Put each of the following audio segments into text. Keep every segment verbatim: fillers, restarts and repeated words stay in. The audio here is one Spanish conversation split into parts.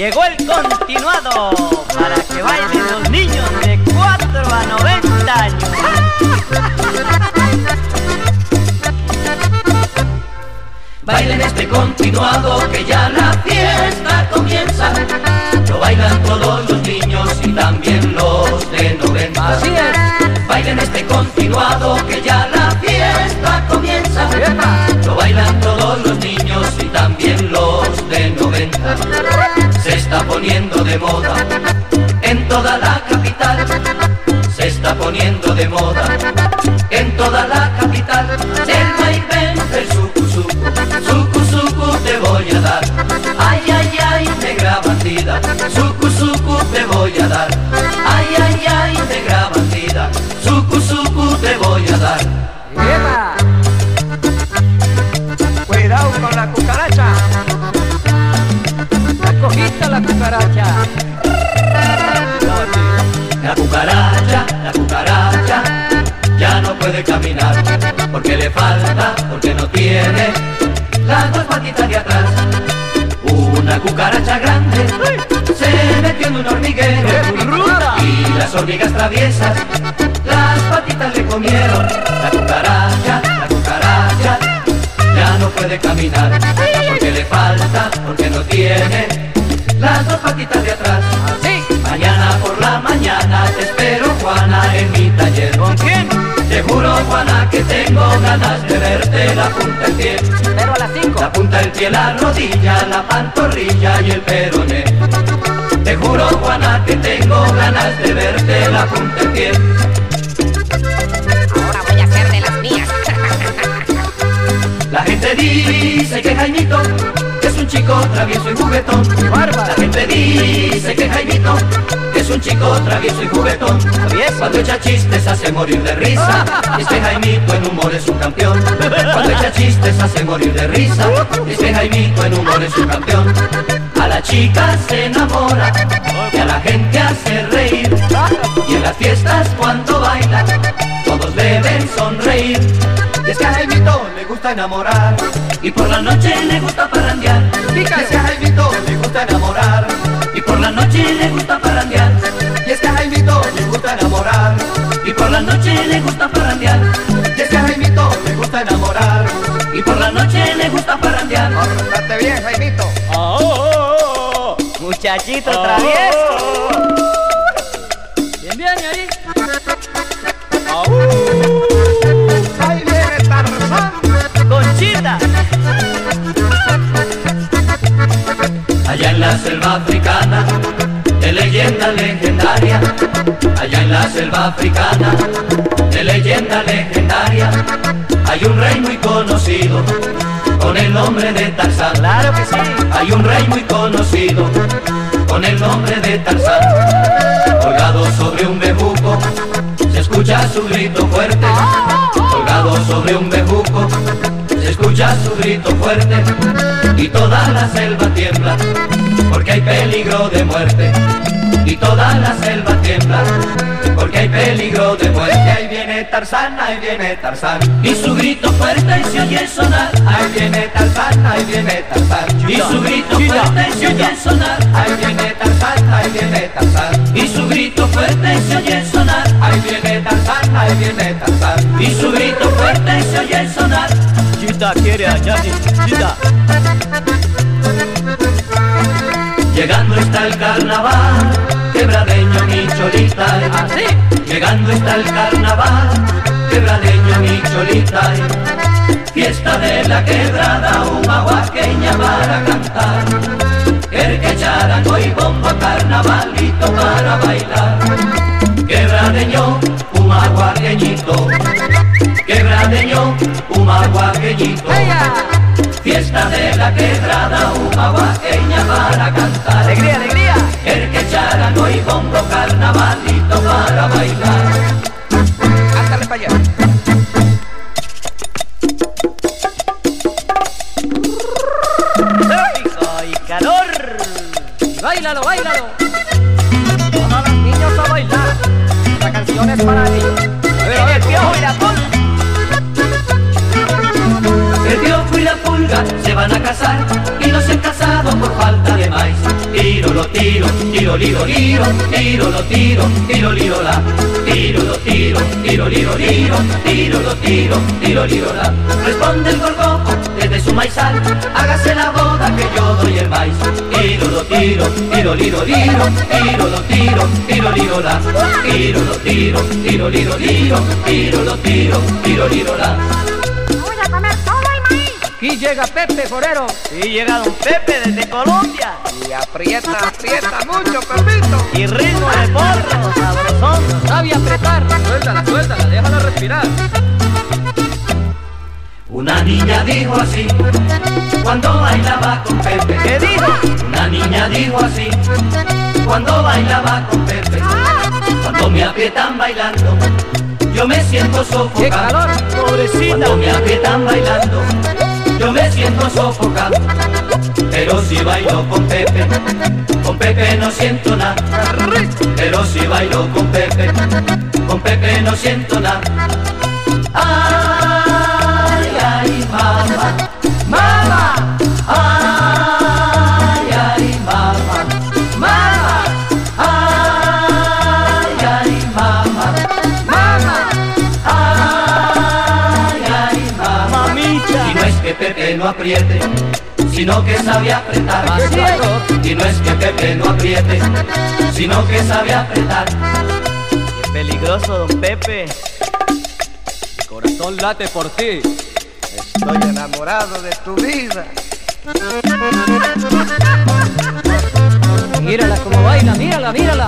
Llegó el continuado para que bailen los niños de cuatro a noventa años. Bailen este continuado que ya la fiesta comienza. Lo bailan todos los niños y también los de noventa. Así es. Bailen este continuado que ya la fiesta comienza. Lo bailan todos los niños y también los de noventa. Se está poniendo de moda en toda la capital. Se está poniendo de moda en toda la capital. El vaivén del sucu sucu, sucu sucu te voy a dar. Ay, ay, ay, negra bandida, sucu sucu te voy a dar. Ay, ay, ay, negra bandida, sucu sucu te voy a dar. ¡Epa! Cuidado con la cucaracha. La cogiste la cucaracha. La cucaracha, la cucaracha ya no puede caminar porque le falta, porque no tiene las dos patitas de atrás. Una cucaracha grande se metió en un hormiguero y las hormigas traviesas las patitas le comieron. La cucaracha, la cucaracha ya no puede caminar porque le falta, porque no tiene las dos patitas de atrás. Mañana por la mañana te espero, Juana, en mi taller. ¿Con quién? Te juro, Juana, que tengo ganas de verte la punta del pie. Pero a las cinco. La punta del pie, la rodilla, la pantorrilla y el peroné. Te juro, Juana, que tengo ganas de verte la punta del pie. Ahora voy a hacer de las mías. La gente dice que Jaimito es un chico travieso y juguetón. La gente dice que Jaimito es un chico travieso y juguetón. Cuando echa chistes hace morir de risa. Y es que Jaimito en humor es un campeón. Cuando echa chistes hace morir de risa. Y es que Jaimito en humor es un campeón. A la chica se enamora y a la gente hace reír. Y en las fiestas cuando baila todos deben sonreír. Y es que a Jaimito le gusta enamorar y por la noche le gusta parrandear. Y es que a Jaimito le gusta enamorar y por la noche le gusta parrandear. Y es que a Jaimito le gusta enamorar y por la noche le gusta parrandear. Y es que a Jaimito le gusta enamorar y por la noche le gusta parrandear. Pórtate bien, Jaimito. Oh, oh, oh, oh. Muchachito oh, travieso. Oh, oh. Bien, bien, ¿y ahí? Oh, uh. Ahí viene Tarzán. Conchita. Allá en la selva africana, de leyenda legendaria. Allá en la selva africana, de leyenda legendaria, hay un rey muy conocido con el nombre de Tarzán. Claro que sí. Hay un rey muy conocido con el nombre de Tarzán. Colgado sobre un bejuco, se escucha su grito fuerte. Colgado sobre un bejuco, se escucha su grito fuerte. Y toda la selva tiembla, porque hay peligro de muerte. Y toda la selva tiembla, porque hay peligro de muerte. Ahí viene Tarzán, ahí viene Tarzán, y su grito fuerte se oye sonar. Ahí viene Tarzán, ahí viene Tarzán, y su grito fuerte se oye sonar. Ahí viene Tarzán, ahí viene Tarzán, y su grito fuerte se oye sonar. Ahí viene Tarzán, ahí viene Tarzán, y su grito fuerte se oye sonar. Chita quiere a Yanni, Chita. Llegando está el carnaval, quebradeño mi cholita. ¿Así? Llegando está el carnaval, quebradeño mi cholita. Fiesta de la quebrada, una huaqueña para cantar. Querque, charango y bombo, carnavalito para bailar. Quebradeño, un aguaqueñito. Quebradeño, un aguaqueñito. Fiesta de la quebrada, una huaqueña para cantar. Alegría, alegría. Querque, charango y bombo, carnavalito para bailar. Ándale para allá. Tráfico y calor. Y báilalo, báilalo. Todos los niños a bailar. Esta canción es para ellos. A ver, a ver, Piojo y la Pulga. El Piojo y la Pulga se van a casar y no se han casado por falta de maíz. Y Tiro lo tiro, tiro liro liro, tiro lo tiro, tiro liro la. Tiro lo tiro, tiro liro liro, tiro lo tiro, tiro liro la. Responde el gorgojo desde su maizal, hágase la boda que yo doy el maíz. Tiro lo tiro, tiro liro liro, tiro lo tiro, tiro liro la. Tiro lo tiro, tiro liro liro, tiro lo tiro, tiro liro la. Voy a comer todo el maíz. Aquí llega Pepe Forero. Sí, llega Don Pepe desde Colombia. Y aprieta, aprieta mucho, Pepito. Y ritmo de porro, sabrosón. Sabe apretar. Suéltala, suéltala, déjala respirar. Una niña dijo así, cuando bailaba con Pepe. ¿Qué dijo? Una niña dijo así, cuando bailaba con Pepe. Cuando me aprietan bailando, yo me siento sofocado. ¡Qué calor! Pobrecita. Cuando me aprietan bailando, yo me siento sofocado. Pero si bailo con Pepe, con Pepe no siento nada. Pero si bailo con Pepe, con Pepe no siento nada. Ay, ay, mamá, mamá. Ay, ay, mamá, mamá. Ay, ay, mamá, mamá. Ay, ay, mamá. Mamita. Y no es que Pepe no apriete, sino que sabe apretar. Y no es que Pepe no apriete, sino que sabe apretar. Qué peligroso, Don Pepe. Mi corazón late por ti. Estoy enamorado de tu vida. Mírala como baila, mírala, mírala.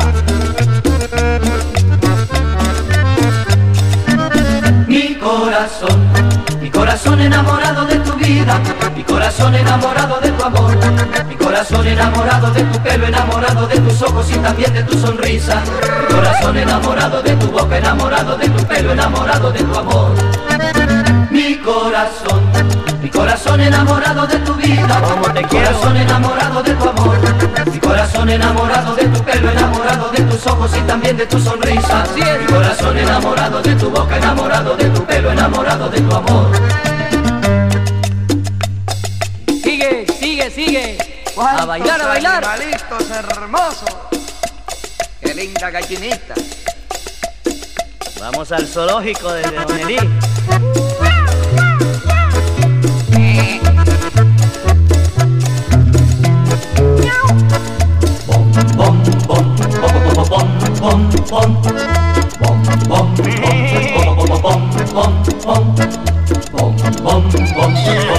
Mi corazón, mi corazón enamorado de tu vida, mi corazón enamorado de tu amor, mi corazón enamorado de tu pelo, enamorado de tus ojos y también de tu sonrisa, mi corazón enamorado de tu boca, enamorado de tu pelo, enamorado de tu amor. Mi corazón, mi corazón enamorado de tu vida, Como te mi quiero. corazón enamorado de tu amor, mi corazón enamorado de tu pelo, enamorado de tus ojos y también de tu sonrisa, Así es. mi corazón enamorado de tu boca, enamorado de tu pelo, enamorado de tu amor. Sigue, sigue, sigue. A ¿Cuántos bailar, a bailar. animalitos hermosos. Qué linda gallinita. Vamos al zoológico desde Onelí. Bom, bom, bom, bom, bom, bom, bom, bom, bom, bom, bom, bom, bom, bom, bom, bom, bom,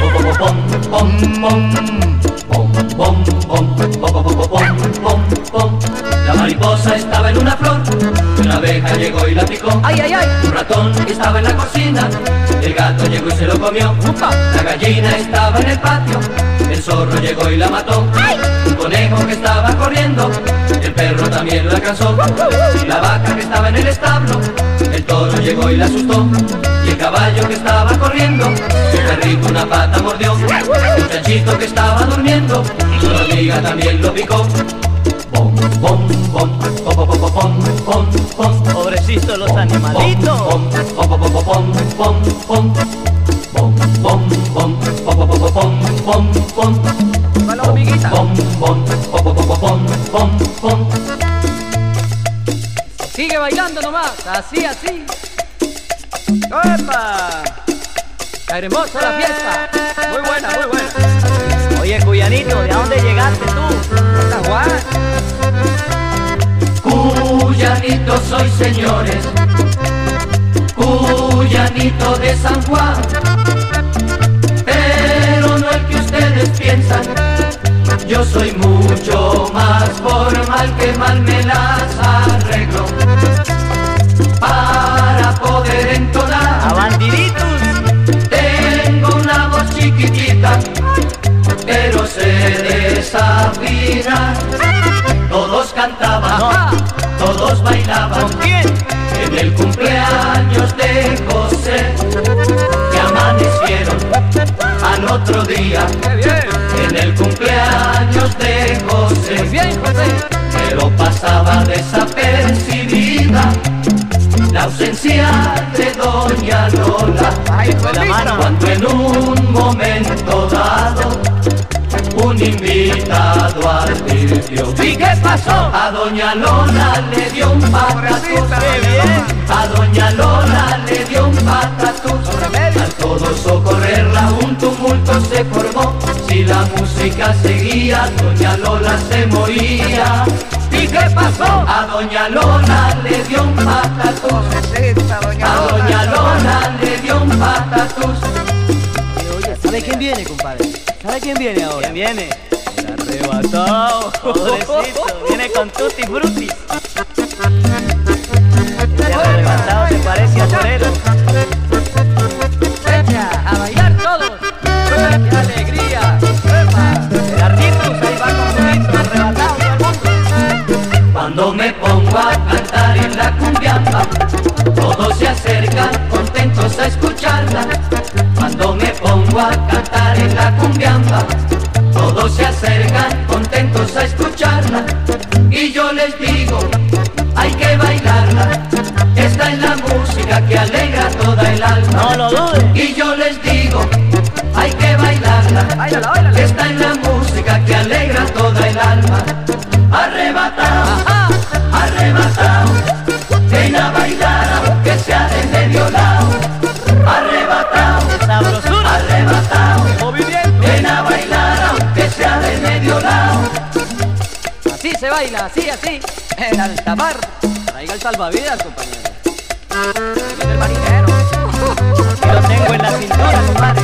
bom, bom. La mariposa estaba en una flor, una abeja llegó y la picó. ¡Ay, ay, ay! Un ratón estaba en la cocina, el gato llegó y se lo comió. ¡Upa! La gallina estaba en el patio, el zorro llegó y la mató. Un conejo que estaba corriendo, el perro también lo alcanzó. La vaca que estaba en el establo, el toro llegó y la asustó. Y el caballo que estaba corriendo, el perrito una pata mordió. El chanchito que estaba durmiendo, su hormiga también lo picó. Bom, bom, bom, bom, bom, bom, bom, bom, bom. Pobrecitos los animalitos. Bom, bom, bom, bom, bom, bom, bom. Bom, bom, bom, bom, bom, bom, bom, bom. Para la hormiguita. Bom, bom, bom, bom, bom, bom, bom, bom. Sigue bailando nomás. Así, así. ¡Epa! Está hermosa la fiesta. Muy buena, muy buena. Oye, Cuyanito, ¿de dónde llegaste tú? ¿Estás guay? Cuyanito soy, señores, Cuyanito de San Juan, pero no el que ustedes piensan. Yo soy mucho más formal, que mal me las arreglo para poder entonar. ¡A bandiditos! Tengo una voz chiquitita, pero sé desafinar. Todos cantaban, Ajá. todos bailaban ¿Con quién? en el cumpleaños de José, que amanecieron al otro día. ¡Qué bien! En el cumpleaños de Muy José, bien, José. pero pasaba desapercibida la ausencia de doña Lola. Ay, Fue la mano. Cuando en un momento dado un invitado al dio. ¿Y qué pasó? A doña Lola le dio un patatús. A doña Lola le dio un patatús. Al todos socorrerla un tumulto se formó. Si la música seguía, doña Lola se moría. ¿Y qué pasó? A doña Lola le dio un patatús. A doña Lola le dio un patatús. Oye, ¿sabe quién viene, compadre? ¿Sabe quién viene ahora? ¿Quién viene? El arrebatado. Pobrecito, viene con tutti frutti. El arrebatado se parece a torero. ¡Echa! ¡A bailar todos! ¡Qué alegría! El Artitus ahí va con Julito, arrebatado todo el mundo. Cuando me pongo a cantar en la cumbiamba, todos se acercan contentos a escucharla. Cuando me pongo a cantar en la cumbiamba, todos se acercan contentos a escucharla. Y yo les digo, hay que bailarla. Esta es la música que alegra toda el alma. No lo dudes. Y yo les digo, hay que bailarla. Báilala, báilala. Esta es la música que alegra toda el alma. Arrebatado, arrebatado, ven a bailar aunque sea de medio lado. Arrebatado, Sabrosura. arrebatado, ¡Movimiento! ven a bailar aunque sea de medio lado. Así se baila, así, así. En alta mar. Traiga el salvavidas, compañero. Ahí viene el marinero. Lo tengo en la cintura, compadre.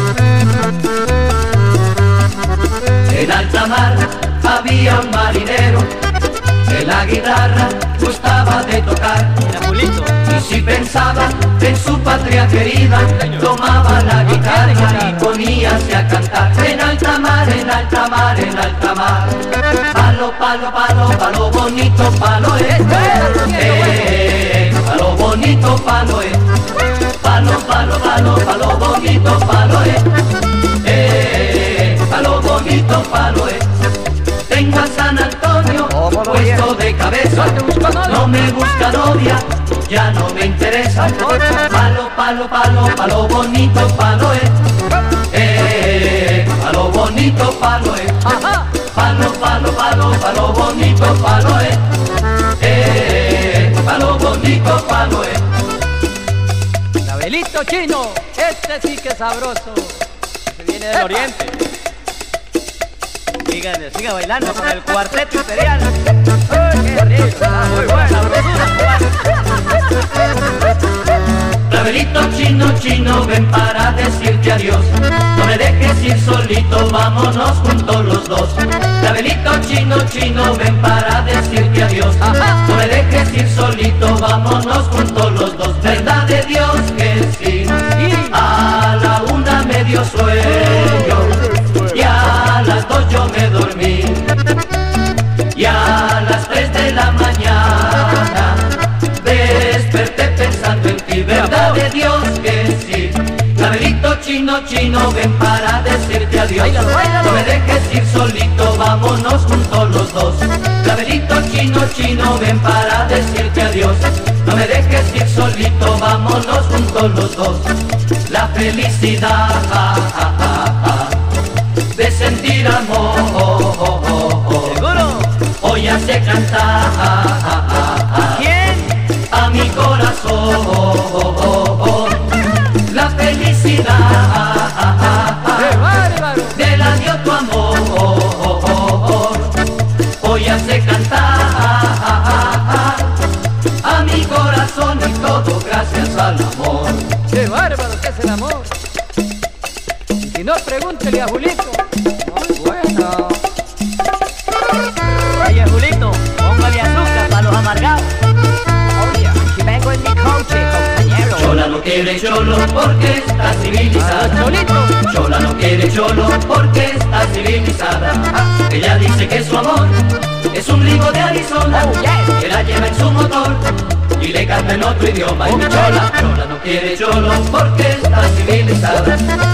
En alta mar había un marinero que la guitarra gustaba de tocar. Era Julito. Y si pensaba en su patria querida, tomaba la guitarra y poníase a cantar. En alta mar, en alta mar, en alta mar. Palo, palo, palo, palo bonito, palo es. Eh, palo bonito, palo es. Palo, palo, palo, palo bonito, palo es. Eh, palo bonito, palo es. Tengo a San Antonio puesto de cabeza. No me busca novia, ya no me interesa. Palo, palo, palo, palo bonito, palo es. Eh, palo bonito, palo es. Palo, palo, palo, palo bonito, palo es. Eh, palo bonito, palo es. Labelito chino, este sí que es sabroso. Se viene del oriente. Siga, siga bailando con el cuarteto imperial. ¡Qué rico! Muy buena, sabrosura. Labelito chino, chino, ven para decirte adiós. No me dejes ir solito, vámonos juntos los dos. Labelito chino, chino, ven para decirte adiós. No me dejes ir solito, vámonos juntos los dos. Verdad de Dios que sí. A la una me dio sueño y a las dos yo me dormí. Y a las tres de la mañana desperté pensando en ti. Verdad de Dios que sí. Labelito chino, chino, ven para decirte adiós. No me dejes ir solito, vámonos juntos los dos. Labelito chino, chino, ven para decirte adiós. No me dejes ir solito, vámonos juntos los dos. La felicidad ja, ja, ja, ja, de sentir amor ¿Seguro? hoy hace cantar ¿A quién? a mi corazón. La felicidad ¡Qué bárbaro! te la dio tu amor, hoy hace cantar a mi corazón y todo gracias al amor. ¡Qué bárbaro que es el amor! Y si no, pregúntele a Julito. Muy bueno. Oye, Julito, póngale azúcar para los amargados. Oye, aquí vengo en mi coche, compañero. Chola no quiere cholo porque está civilizada. Cholito. Chola no quiere cholo porque está civilizada. Ella dice que su amor es un ligo de Arizona, Oh, yes. que la lleva en su motor y le canta en otro idioma. Y mi chola, chola no quiere cholo porque está civilizada.